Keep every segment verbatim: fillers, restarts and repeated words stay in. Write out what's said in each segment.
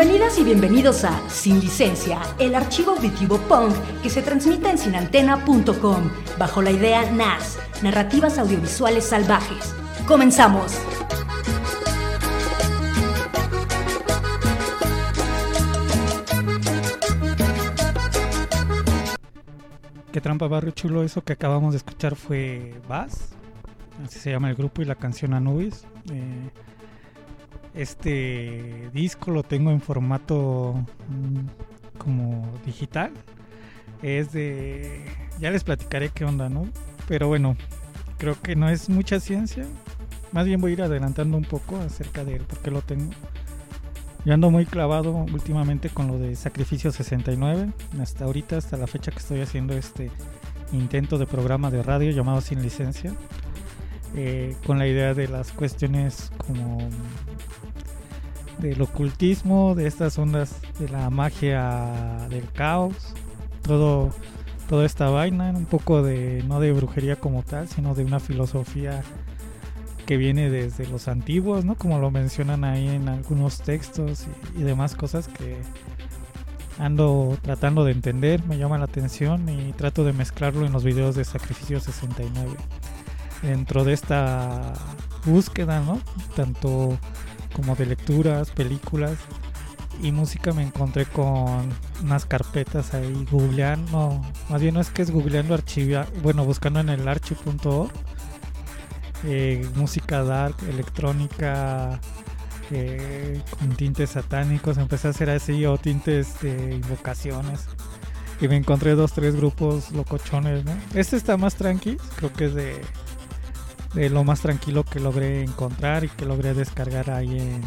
Bienvenidas y bienvenidos a Sin Licencia, el archivo auditivo punk que se transmite en sin antena punto com, bajo la idea N A S, Narrativas Audiovisuales Salvajes. ¡Comenzamos! Qué trampa, barrio chulo. Eso que acabamos de escuchar fue Bass, así se llama el grupo, y la canción Anubis. Eh, este disco lo tengo en formato mmm, como digital. Es de... ya les platicaré qué onda, ¿no? Pero bueno, creo que no es mucha ciencia. Más bien voy a ir adelantando un poco acerca de por qué lo tengo. Yo ando muy clavado últimamente con lo de Sacrificio sesenta y nueve. Hasta ahorita, hasta la fecha que estoy haciendo este intento de programa de radio llamado Sin Licencia. Eh, con la idea de las cuestiones como del ocultismo, de estas ondas de la magia del caos, todo, toda esta vaina, un poco de, no de brujería como tal, sino de una filosofía que viene desde los antiguos, ¿no? Como lo mencionan ahí en algunos textos y, y demás cosas que ando tratando de entender, me llama la atención y trato de mezclarlo en los videos de Sacrificio sesenta y nueve. Dentro de esta búsqueda, ¿no? Tanto como de lecturas, películas y música, me encontré con unas carpetas ahí googleando, más bien no es que es googleando, archivia, bueno, buscando en el archive punto org. Eh, música dark, electrónica, eh, con tintes satánicos. Empecé a hacer así, o tintes de invocaciones, y me encontré dos, tres grupos locochones, ¿no? Este está más tranqui, creo que es de, de lo más tranquilo que logré encontrar y que logré descargar ahí en,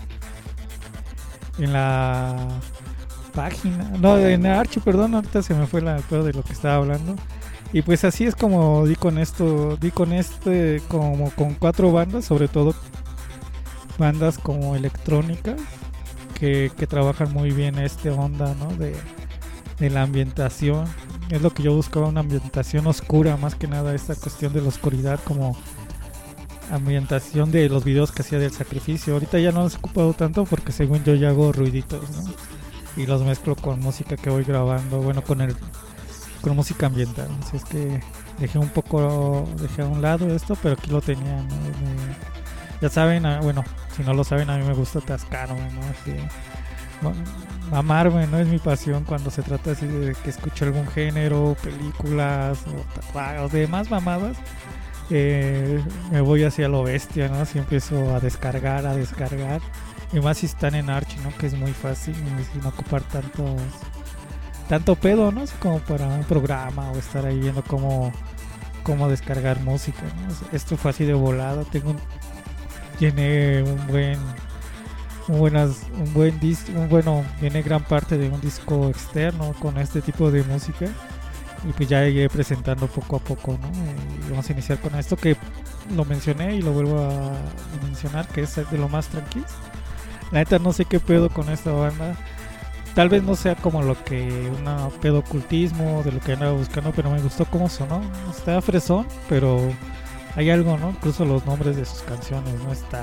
en la página, no, en Archi, perdón, ahorita se me fue la pedo de lo que estaba hablando. Y pues así es como di con esto, di con este, como con cuatro bandas, sobre todo bandas como electrónicas, que, que trabajan muy bien este onda, ¿no? De, de la ambientación. Es lo que yo buscaba, una ambientación oscura, más que nada esta cuestión de la oscuridad como ambientación de los videos que hacía del Sacrificio. Ahorita ya no los he ocupado tanto porque según yo ya hago ruiditos, ¿no? Y los mezclo con música que voy grabando, bueno, con el... con música ambiental, así es que dejé un poco, dejé a un lado esto, pero aquí lo tenía, ¿no? Me, ya saben, bueno, si no lo saben, a mí me gusta atascarme, ¿no? Así, mamarme, ¿no? Es mi pasión cuando se trata así de que escucho algún género, películas o, o demás mamadas. Eh, me voy hacia lo bestia, ¿no? Así empiezo a descargar, a descargar, y más si están en Arch, ¿no? Que es muy fácil, sin ocupar tantos tanto pedo, ¿no? Como para un programa o estar ahí viendo cómo, cómo descargar música, ¿no? Esto fue así de volada. Tengo un, tiene un buen un buenas un buen disco, un, bueno, viene gran parte de un disco externo con este tipo de música, y pues ya llegué presentando poco a poco, ¿no? Y vamos a iniciar con esto que lo mencioné y lo vuelvo a mencionar, que es de lo más tranquilo. La neta no sé qué pedo con esta banda. Tal vez no sea como lo que una pedo ocultismo de lo que andaba buscando, pero me gustó cómo sonó. Está fresón, pero hay algo, ¿no? Incluso los nombres de sus canciones, ¿no? Está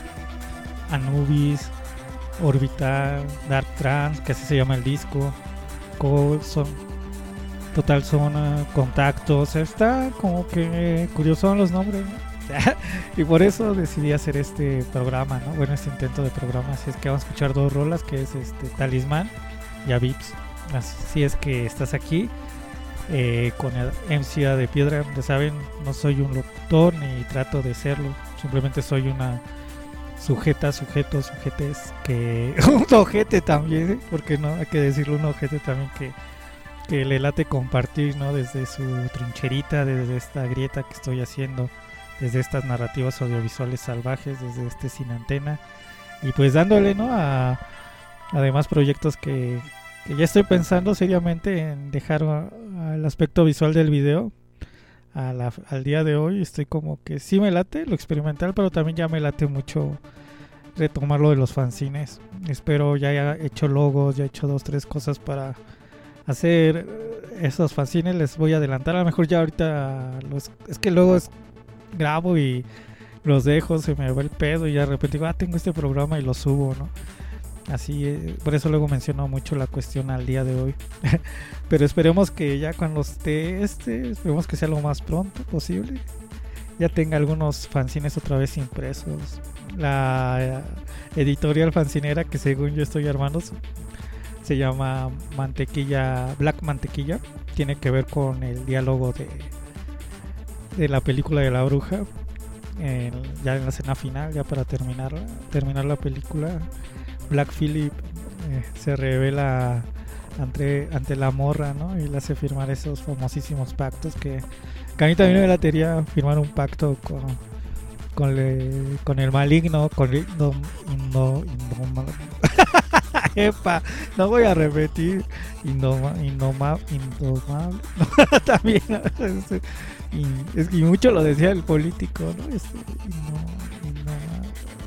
Anubis, Orbital, Dark Trance, que así se llama el disco, Cold Son, Total Zona, Contacto. O sea, está como que curioso los nombres, ¿no? Y por eso decidí hacer este programa, ¿no? Bueno, este intento de programa. Así es que vamos a escuchar dos rolas, que es este Talismán y Avips. Así es que estás aquí eh, con el M C A de Piedra. Ya saben, no soy un locutor ni trato de serlo. Simplemente soy una sujeta, sujeto, sujetes que... un ojete también, ¿eh? Porque no, hay que decirlo, un ojete también que, que le late compartir, ¿no? Desde su trincherita, desde esta grieta que estoy haciendo, desde estas narrativas audiovisuales salvajes, desde este Sin Antena, y pues dándole, ¿no? A además proyectos que, que ya estoy pensando seriamente en dejar al aspecto visual del video. A la, al día de hoy estoy como que sí me late lo experimental, pero también ya me late mucho retomar lo de los fanzines. Espero ya haya hecho logos, ya he hecho dos, tres cosas para hacer esos fanzines. Les voy a adelantar, a lo mejor ya ahorita los, es que luego es grabo y los dejo, se me va el pedo y ya de repente digo, ah, tengo este programa y lo subo, ¿no? Así, eh, por eso luego menciono mucho la cuestión al día de hoy. Pero esperemos que ya cuando esté este, esperemos que sea lo más pronto posible, ya tenga algunos fanzines otra vez impresos. La eh, editorial fancinera que según yo estoy armando se llama Mantequilla, Black Mantequilla. Tiene que ver con el diálogo de, de la película de la bruja. En, ya en la escena final, ya para terminar, terminar la película, Black Phillip eh, se revela ante, ante la morra, ¿no? Y le hace firmar esos famosísimos pactos que, que a mí también me latería firmar un pacto con, con, le, con el maligno, con el no, no, no, epa, no voy a repetir indoma, indoma, indomable no, también y, es que mucho lo decía el político, ¿no? Este, no, indoma,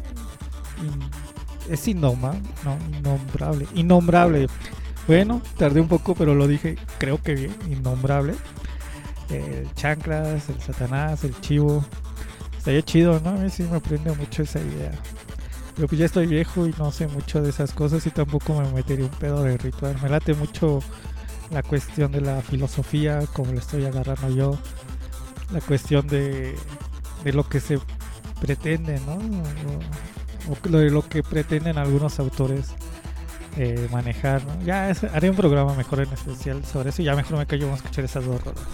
in, es indoma, no, innombrable, innombrable. Bueno, tardé un poco, pero lo dije, creo que bien, innombrable. El chanclas, el satanás, el chivo. Estaría chido, ¿no? A mí sí me prende mucho esa idea. Pero pues ya estoy viejo y no sé mucho de esas cosas y tampoco me metería un pedo de ritual. Me late mucho la cuestión de la filosofía, como lo estoy agarrando yo. La cuestión de, de lo que se pretende, ¿no? O, o de lo que pretenden algunos autores eh, manejar, ¿no? Ya es, haré un programa mejor en especial sobre eso y ya mejor me callo, vamos a escuchar esas dos rolas.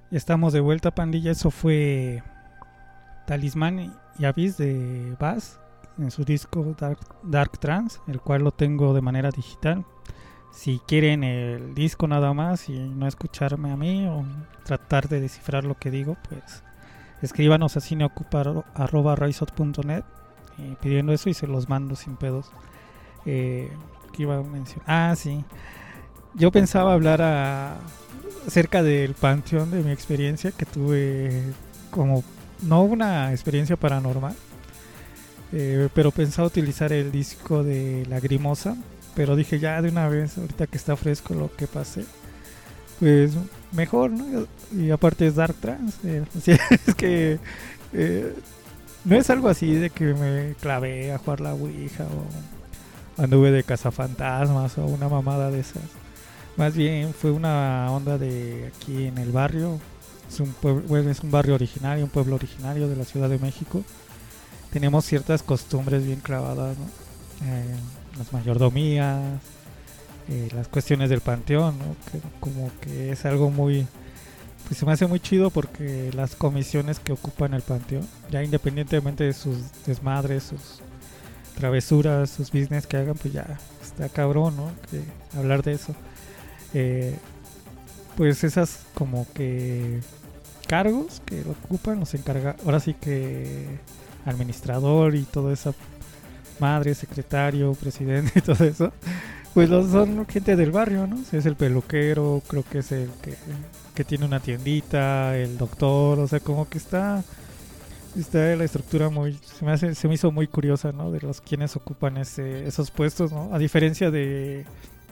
Estamos de vuelta, pandilla. Eso fue Talismán y Abyss de Bass en su disco Dark, Dark Trance, el cual lo tengo de manera digital. Si quieren el disco nada más y no escucharme a mí o tratar de descifrar lo que digo, pues escríbanos a cineocupa arroba raizot punto net eh, pidiendo eso y se los mando sin pedos. Eh, ¿Qué iba a mencionar? Ah, sí. Yo pensaba hablar a, acerca del panteón, de mi experiencia que tuve, como no una experiencia paranormal, eh, pero pensaba utilizar el disco de Lagrimosa, pero dije ya de una vez, ahorita que está fresco lo que pasé, pues mejor, ¿no? Y aparte es Dark Trance, eh, así es que eh, no es algo así de que me clavé a jugar la Ouija o anduve de cazafantasmas o una mamada de esas. Más bien fue una onda de aquí en el barrio. Es un, pueblo, bueno, es un barrio originario, un pueblo originario de la Ciudad de México. Tenemos ciertas costumbres bien clavadas, ¿no? Eh, las mayordomías, eh, las cuestiones del panteón, ¿no? Que como que es algo muy, pues se me hace muy chido porque las comisiones que ocupan el panteón, ya independientemente de sus desmadres, sus travesuras, sus business que hagan, pues ya está cabrón, ¿no? Que hablar de eso. Eh, pues esas como que cargos que lo ocupan los encarga, ahora sí que administrador y toda esa madre, secretario, presidente y todo eso, pues los son gente del barrio, ¿no? Es el peluquero, creo que es el que, que tiene una tiendita, el doctor, o sea, como que está está la estructura muy, se me hace, se me hizo muy curiosa, ¿no? De los quienes ocupan ese, esos puestos, ¿no? A diferencia de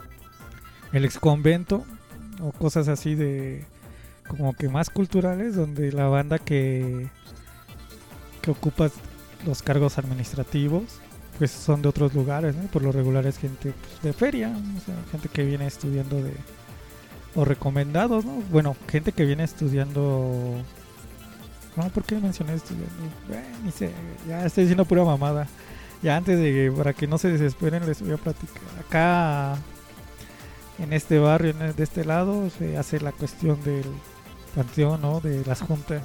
el ex convento o cosas así de como que más culturales, donde la banda que que ocupa los cargos administrativos pues son de otros lugares, ¿no? Por lo regular es gente pues, de feria, o sea, gente que viene estudiando de o recomendados, ¿no? Bueno, gente que viene estudiando. No, ¿por qué mencioné estudiando? Eh, ni sé, ya estoy diciendo pura mamada. Ya antes de para que no se desesperen les voy a platicar. Acá en este barrio, en el, de este lado, se hace la cuestión del panteón, ¿no? De las juntas.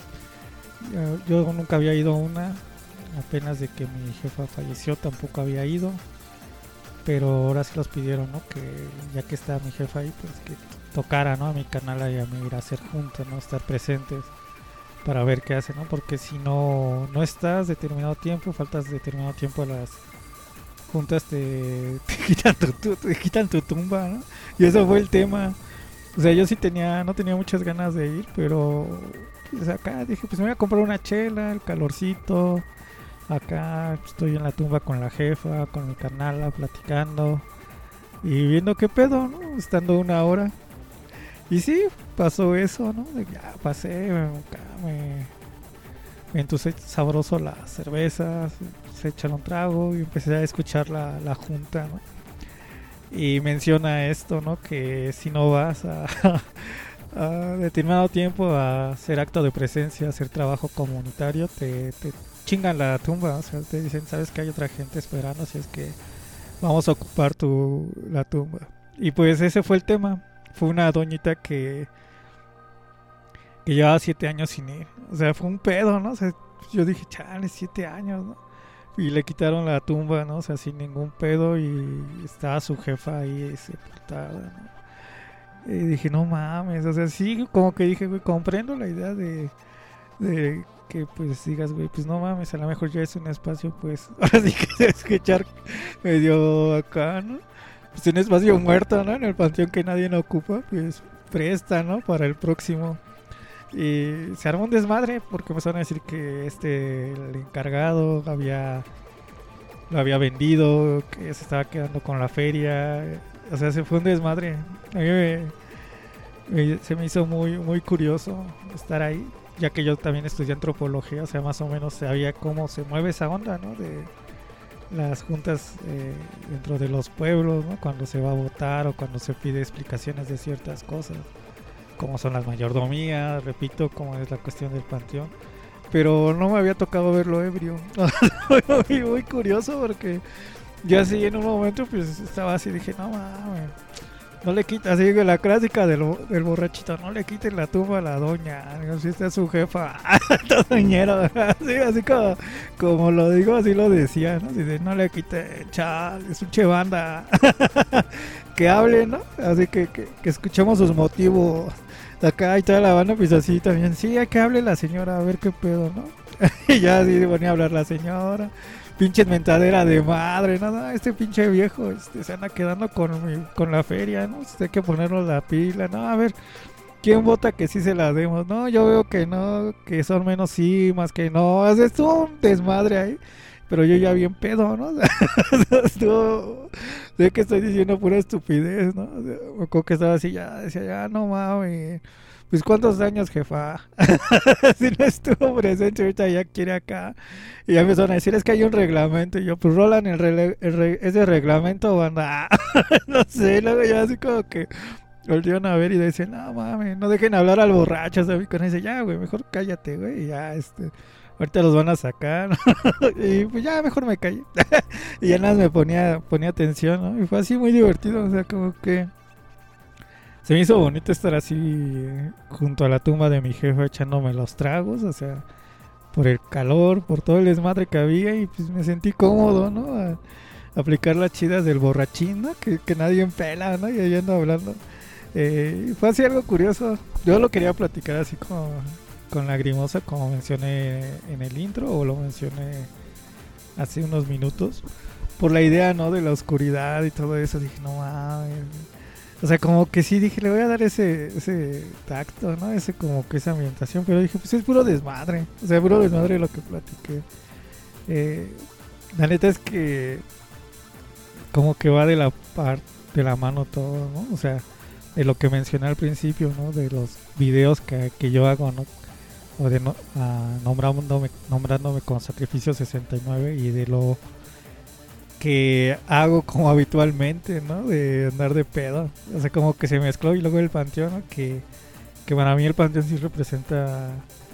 Yo, yo nunca había ido a una, apenas de que mi jefa falleció tampoco había ido, pero ahora sí los pidieron, ¿no? Que ya que está mi jefa ahí, pues que tocara, ¿no? A mi canal y a mí ir a hacer juntas, ¿no? Estar presentes para ver qué hacen, ¿no? Porque si no no estás determinado tiempo, faltas determinado tiempo a las juntas, te, te quitan tu, tu, te quitan tu tumba, ¿no? Y eso fue el tema. O sea, yo sí tenía, no tenía muchas ganas de ir, pero pues acá dije, pues me voy a comprar una chela, el calorcito. Acá estoy en la tumba con la jefa, con mi carnala, platicando y viendo qué pedo, ¿no? Estando una hora. Y sí, pasó eso, ¿no? Ya pasé, me, me, me entusé sabroso las cervezas, se echan un trago y empecé a escuchar la, la junta, ¿no? Y menciona esto, ¿no? Que si no vas a, a determinado tiempo a hacer acto de presencia, hacer trabajo comunitario, te, te chingan la tumba, o sea, te dicen, sabes que hay otra gente esperando, así es que vamos a ocupar tu la tumba. Y pues ese fue el tema. Fue una doñita que que llevaba siete años sin ir. O sea, fue un pedo, ¿no? O sea, yo dije, chale, siete años, ¿no? Y le quitaron la tumba, ¿no? O sea, sin ningún pedo. Y estaba su jefa ahí sepultada, ¿no? Y dije, no mames. O sea, sí, como que dije, güey, comprendo la idea de, de que pues digas, güey, pues no mames, a lo mejor ya es un espacio, pues, ahora sí que tienes que echar medio acá, ¿no? Pues un espacio muerto, ¿no? En el panteón que nadie no ocupa, pues presta, ¿no? Para el próximo. Y se armó un desmadre porque empezaron a decir que este, el encargado había lo había vendido, que se estaba quedando con la feria. O sea, se fue un desmadre. A mí me, me, se me hizo muy, muy curioso estar ahí, ya que yo también estudié antropología, o sea, más o menos sabía cómo se mueve esa onda, ¿no? De las juntas eh, dentro de los pueblos, ¿no? Cuando se va a votar o cuando se pide explicaciones de ciertas cosas, como son las mayordomías, repito, como es la cuestión del panteón. Pero no me había tocado verlo ebrio. muy, muy curioso porque yo así en un momento pues estaba así, dije, no mames, no le quita, así que la clásica del, del borrachito, no le quiten la tumba a la doña, si está su jefa, todo doñero, así, así como, como lo digo, así lo decía, ¿no? Así de, no le quiten, chal, es un chevanda, que hable, ¿no? Así que, que, que escuchemos sus motivos, acá y toda la banda, pues así también, sí, hay que hable la señora, a ver qué pedo, ¿no? Y ya así venía a hablar la señora. Pinche mentadera de madre, no, no, este pinche viejo este, se anda quedando con, mi, con la feria, ¿no? Hay que ponernos la pila, ¿no? A ver, ¿quién vota que sí se la demos? No, yo veo que no, que son menos sí, más que no. O sea, estuvo un desmadre ahí, pero yo ya bien pedo, ¿no? O sea, estuvo, sé que estoy diciendo pura estupidez, ¿no? O sea, me acuerdo que estaba así, ya, decía, ya, no mames. Pues cuántos años, jefa. Si no estuvo presente, ahorita ya quiere acá. Y ya empezaron a decir, es que hay un reglamento. Y yo, pues rolan el, rele- el re- ese reglamento, banda. No sé, luego ya así como que volvieron a ver y decían, no mames, no dejen hablar al borracho, ¿sabes? Con ese, ya, güey, mejor cállate, güey. Y ya, este, ahorita los van a sacar. Y pues ya, mejor me callé. Y ya nada más me ponía, ponía atención, ¿no? Y fue así muy divertido, o sea, como que se me hizo bonito estar así eh, junto a la tumba de mi jefe echándome los tragos, o sea, por el calor, por todo el desmadre que había y pues me sentí cómodo, ¿no? A, a aplicar las chidas del borrachín, ¿no? Que, que nadie empela, ¿no? Y ahí ando hablando. Eh, fue así algo curioso. Yo lo quería platicar así como con Lagrimosa, como mencioné en el intro o lo mencioné hace unos minutos. Por la idea, ¿no? De la oscuridad y todo eso. Dije, no mames. O sea, como que sí dije, le voy a dar ese ese tacto, ¿no? Ese como que esa ambientación, pero dije, pues es puro desmadre. O sea, puro desmadre lo que platiqué. Eh, la neta es que como que va de la parte de la mano todo, ¿no? O sea, de lo que mencioné al principio, ¿no? De los videos que, que yo hago, ¿no? O de no, uh, nombrándome, nombrándome con Sacrificio sesenta y nueve y de lo que hago como habitualmente, ¿no? De andar de pedo. O sea, como que se mezcló y luego el panteón, ¿no? Que, que para mí el panteón sí representa,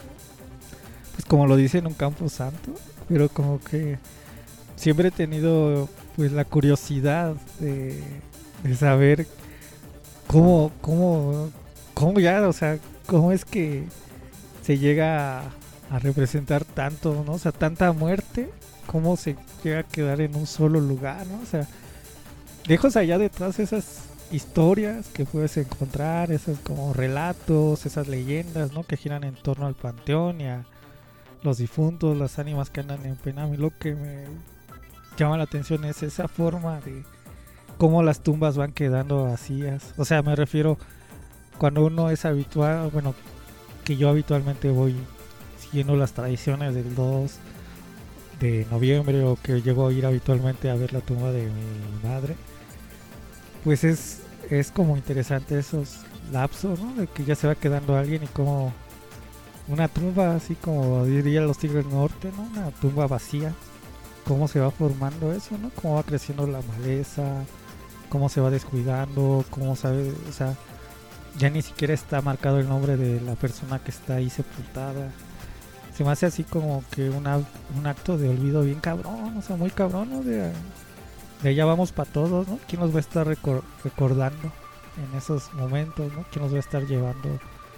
pues como lo dice, en un campo santo. Pero como que siempre he tenido pues la curiosidad de, de saber cómo, cómo, cómo ya, o sea, cómo es que se llega a, a representar tanto, ¿no? O sea, tanta muerte. Cómo se llega a quedar en un solo lugar, ¿no? O sea, lejos allá de todas esas historias que puedes encontrar, esos como relatos, esas leyendas, ¿no? Que giran en torno al panteón y a los difuntos, las ánimas que andan en pena. A mí lo que me llama la atención es esa forma de cómo las tumbas van quedando vacías. O sea, me refiero cuando uno es habitual, bueno, que yo habitualmente voy siguiendo las tradiciones del dos de noviembre o que llego a ir habitualmente a ver la tumba de mi madre, pues es, es como interesante esos lapsos, ¿no? De que ya se va quedando alguien y como una tumba así como dirían los Tigres del Norte, ¿no? Una tumba vacía, cómo se va formando eso, ¿no? Cómo va creciendo la maleza, cómo se va descuidando, cómo sabe, o sea, ya ni siquiera está marcado el nombre de la persona que está ahí sepultada. Se me hace así como que una, un acto de olvido bien cabrón, o sea, muy cabrón, ¿no? De, de allá vamos para todos, ¿no? ¿Quién nos va a estar recor- recordando en esos momentos, ¿no? ¿Quién nos va a estar llevando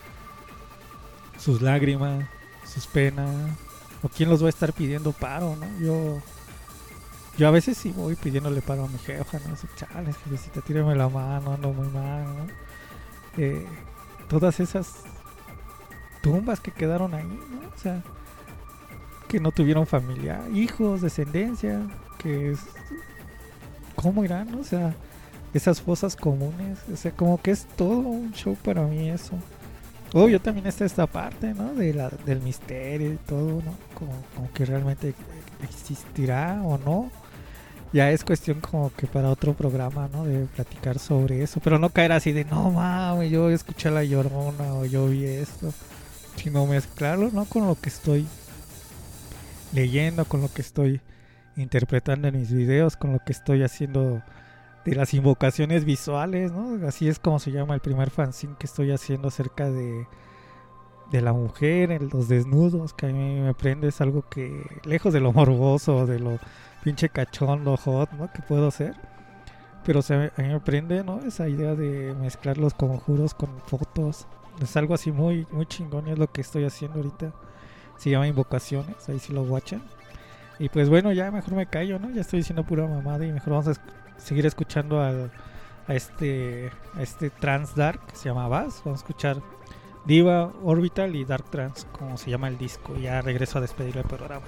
sus lágrimas, sus penas? ¿O quién los va a estar pidiendo paro, ¿no? Yo yo a veces sí voy pidiéndole paro a mi jefa, ¿no? Así, chales, jefecita, tírame la mano, ando muy mal, ¿no? Eh, todas esas tumbas que quedaron ahí, ¿no? O sea, que no tuvieron familia, hijos, descendencia, que es, ¿cómo irán? ¿No? O sea, esas fosas comunes, o sea, como que es todo un show para mí eso. Obvio también está esta parte, ¿no? De la, del misterio y todo, ¿no? Como, como que realmente existirá o no. Ya es cuestión como que para otro programa, ¿no? De platicar sobre eso, pero no caer así de, no mames, yo escuché La Llorona o yo vi esto. Sino mezclarlo, ¿no? Con lo que estoy leyendo, con lo que estoy interpretando en mis videos, con lo que estoy haciendo de las invocaciones visuales, ¿no? Así es como se llama el primer fanzine que estoy haciendo acerca de, de la mujer, en los desnudos, que a mí me prende, es algo que, lejos de lo morboso, de lo pinche cachondo, hot, ¿no? Que puedo hacer, Pero o sea, a mí me prende, ¿no? Esa idea de mezclar los conjuros con fotos. Es algo así muy, muy chingón, y es lo que estoy haciendo ahorita. Se llama Invocaciones, ahí sí lo watchan. Y pues bueno, ya mejor me callo, ¿no? Ya estoy diciendo pura mamada y mejor vamos a esc- seguir escuchando al, a este a este Trans Dark que se llama Bass. Vamos a escuchar Diva, Orbital y Dark Trance, como se llama el disco. Y ya regreso a despedir el programa.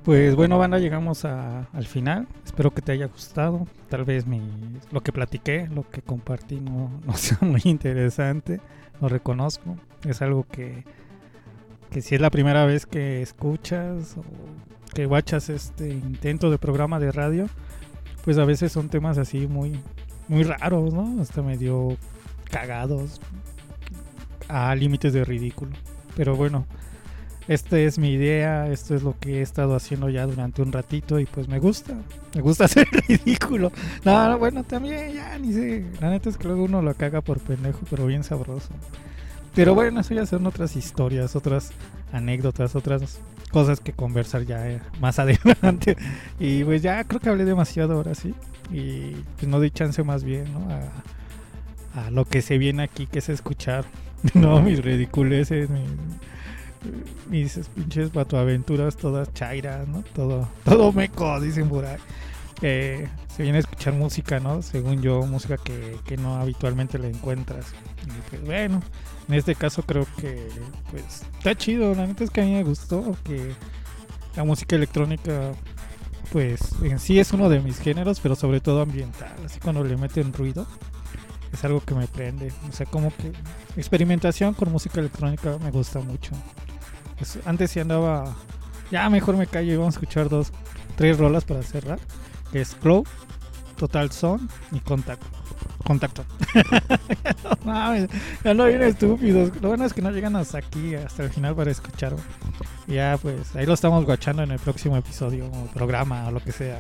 Pues bueno, banda, llegamos a, al final. Espero que te haya gustado. Tal vez mi, lo que platiqué, lo que compartí no, no sea muy interesante. Lo reconozco. Es algo que, que si es la primera vez que escuchas o que guachas este intento de programa de radio, pues a veces son temas así muy, muy raros, ¿no? Hasta medio cagados, a límites de ridículo. Pero bueno, esta es mi idea, esto es lo que he estado haciendo ya durante un ratito y pues me gusta, me gusta hacer ridículo. No, no, bueno, también ya ni sé, la neta es que luego uno lo caga por pendejo, pero bien sabroso. Pero bueno, eso ya son otras historias, otras anécdotas, otras cosas que conversar ya eh, más adelante. Y pues ya creo que hablé demasiado ahora, sí. Y pues no di chance más bien, ¿no? A, a lo que se viene aquí, que es escuchar, no, mis ridiculeces, mis... mis pinches patoaventuras todas chairas, ¿no? Todo, todo meco, dicen por ahí. Eh, se viene a escuchar música, ¿no? Según yo, música que, que no habitualmente la encuentras. Y pues bueno, en este caso creo que pues está chido. La neta es que a mí me gustó que la música electrónica pues en sí es uno de mis géneros, pero sobre todo ambiental. Así cuando le meten ruido es algo que me prende. O sea, como que experimentación con música electrónica me gusta mucho. Pues antes sí andaba, ya mejor me callo y vamos a escuchar dos, tres rolas para cerrar, que es Cloud, Total Son y Contacto. Contacto. No mames, ya no vienen estúpidos. Lo bueno es que no llegan hasta aquí, hasta el final para escuchar. Ya pues, ahí lo estamos guachando en el próximo episodio, o programa, o lo que sea.